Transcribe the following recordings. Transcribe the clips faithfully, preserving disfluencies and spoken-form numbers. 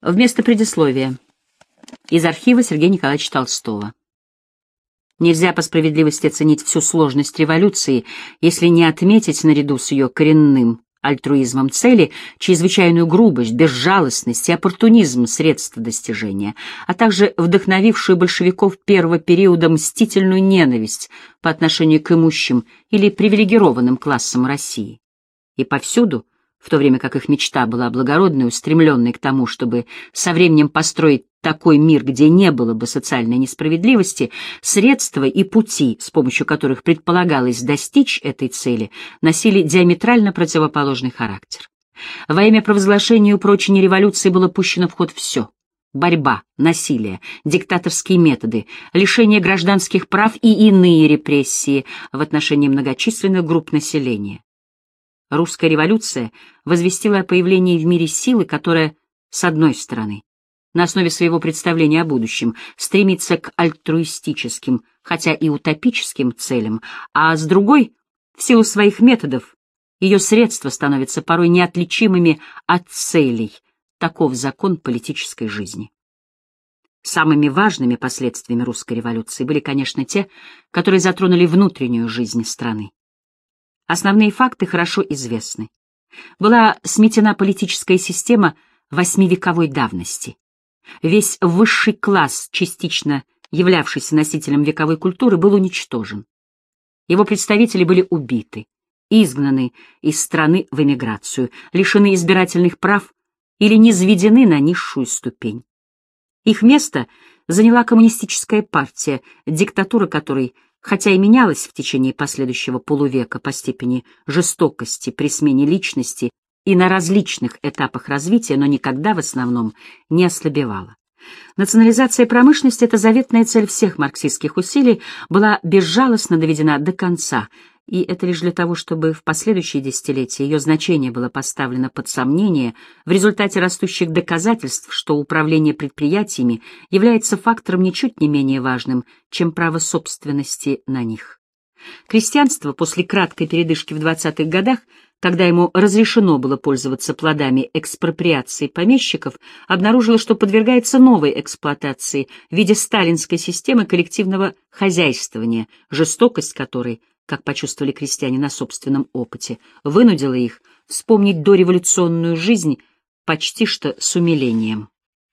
Вместо предисловия. Из архива Сергея Николаевича Толстого. Нельзя по справедливости оценить всю сложность революции, если не отметить наряду с ее коренным альтруизмом цели чрезвычайную грубость, безжалостность и оппортунизм средств достижения, а также вдохновившую большевиков первого периода мстительную ненависть по отношению к имущим или привилегированным классам России. И повсюду, в то время как их мечта была благородной, устремленной к тому, чтобы со временем построить такой мир, где не было бы социальной несправедливости, средства и пути, с помощью которых предполагалось достичь этой цели, носили диаметрально противоположный характер. Во имя провозглашения и упрочения революции было пущено в ход все — борьба, насилие, диктаторские методы, лишение гражданских прав и иные репрессии в отношении многочисленных групп населения. Русская революция возвестила о появлении в мире силы, которая, с одной стороны, на основе своего представления о будущем стремится к альтруистическим, хотя и утопическим целям, а с другой, в силу своих методов, ее средства становятся порой неотличимыми от целей. Таков закон политической жизни. Самыми важными последствиями русской революции были, конечно, те, которые затронули внутреннюю жизнь страны. Основные факты хорошо известны. Была сметена политическая система восьмивековой давности. Весь высший класс, частично являвшийся носителем вековой культуры, был уничтожен. Его представители были убиты, изгнаны из страны в эмиграцию, лишены избирательных прав или низведены на низшую ступень. Их место заняла коммунистическая партия, диктатура которой, хотя и менялась в течение последующего полувека по степени жестокости при смене личности и на различных этапах развития, но никогда в основном не ослабевала. Национализация промышленности — это заветная цель всех марксистских усилий, была безжалостно доведена до конца, и это лишь для того, чтобы в последующие десятилетия ее значение было поставлено под сомнение в результате растущих доказательств, что управление предприятиями является фактором ничуть не менее важным, чем право собственности на них. Крестьянство после краткой передышки в двадцатых годах, когда ему разрешено было пользоваться плодами экспроприации помещиков, обнаружило, что подвергается новой эксплуатации в виде сталинской системы коллективного хозяйствования, жестокость которой, как почувствовали крестьяне на собственном опыте, вынудила их вспомнить дореволюционную жизнь почти что с умилением.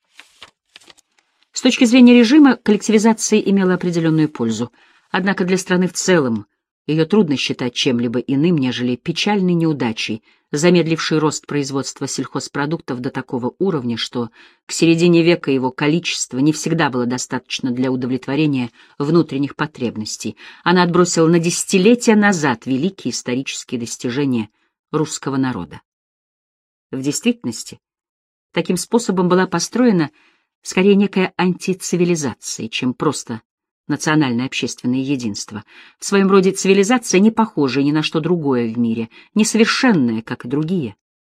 С точки зрения режима, коллективизация имела определенную пользу, однако для страны в целом ее трудно считать чем-либо иным, нежели печальной неудачей, замедлившей рост производства сельхозпродуктов до такого уровня, что к середине века его количество не всегда было достаточно для удовлетворения внутренних потребностей. Она отбросила на десятилетия назад великие исторические достижения русского народа. В действительности, таким способом была построена скорее некая антицивилизация, чем просто национальное общественное единство. В своем роде цивилизация, не похожая ни на что другое в мире, несовершенная, как и другие.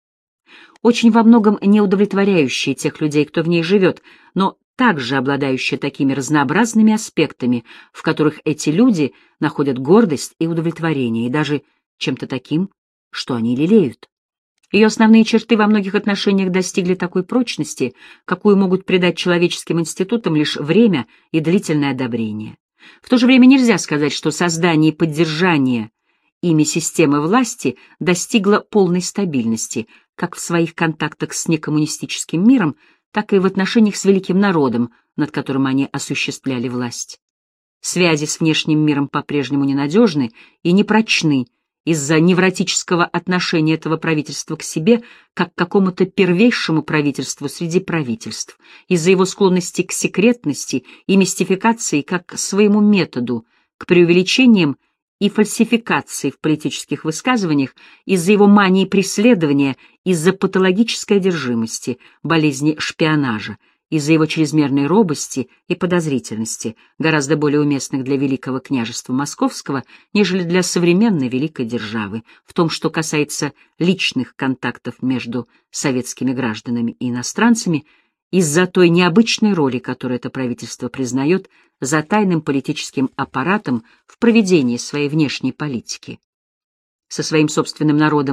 Очень во многом не удовлетворяющая тех людей, кто в ней живет, но также обладающая такими разнообразными аспектами, в которых эти люди находят гордость и удовлетворение, и даже чем-то таким, что они лелеют. Ее основные черты во многих отношениях достигли такой прочности, какую могут придать человеческим институтам лишь время и длительное одобрение. В то же время нельзя сказать, что создание и поддержание ими системы власти достигло полной стабильности, как в своих контактах с некоммунистическим миром, так и в отношениях с великим народом, над которым они осуществляли власть. Связи с внешним миром по-прежнему ненадежны и непрочны, из-за невротического отношения этого правительства к себе, как к какому-то первейшему правительству среди правительств, из-за его склонности к секретности и мистификации как к своему методу, к преувеличениям и фальсификации в политических высказываниях, из-за его мании преследования, из-за патологической одержимости, болезни шпионажа, из-за его чрезмерной робости и подозрительности, гораздо более уместных для Великого княжества Московского, нежели для современной великой державы, в том, что касается личных контактов между советскими гражданами и иностранцами, из-за той необычной роли, которую это правительство признает за тайным политическим аппаратом в проведении своей внешней политики. Со своим собственным народом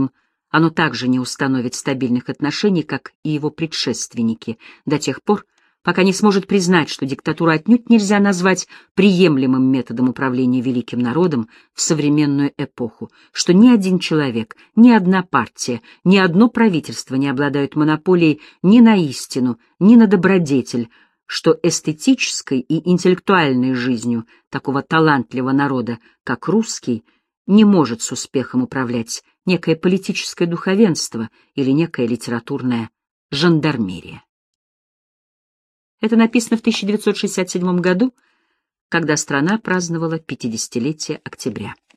Оно также не установит стабильных отношений, как и его предшественники, до тех пор, пока не сможет признать, что диктатуру отнюдь нельзя назвать приемлемым методом управления великим народом в современную эпоху, что ни один человек, ни одна партия, ни одно правительство не обладают монополией ни на истину, ни на добродетель, что эстетической и интеллектуальной жизнью такого талантливого народа, как русский, не может с успехом управлять некое политическое духовенство или некая литературная жандармерия. Это написано в тысяча девятьсот шестьдесят седьмом году, когда страна праздновала пятидесятилетие октября.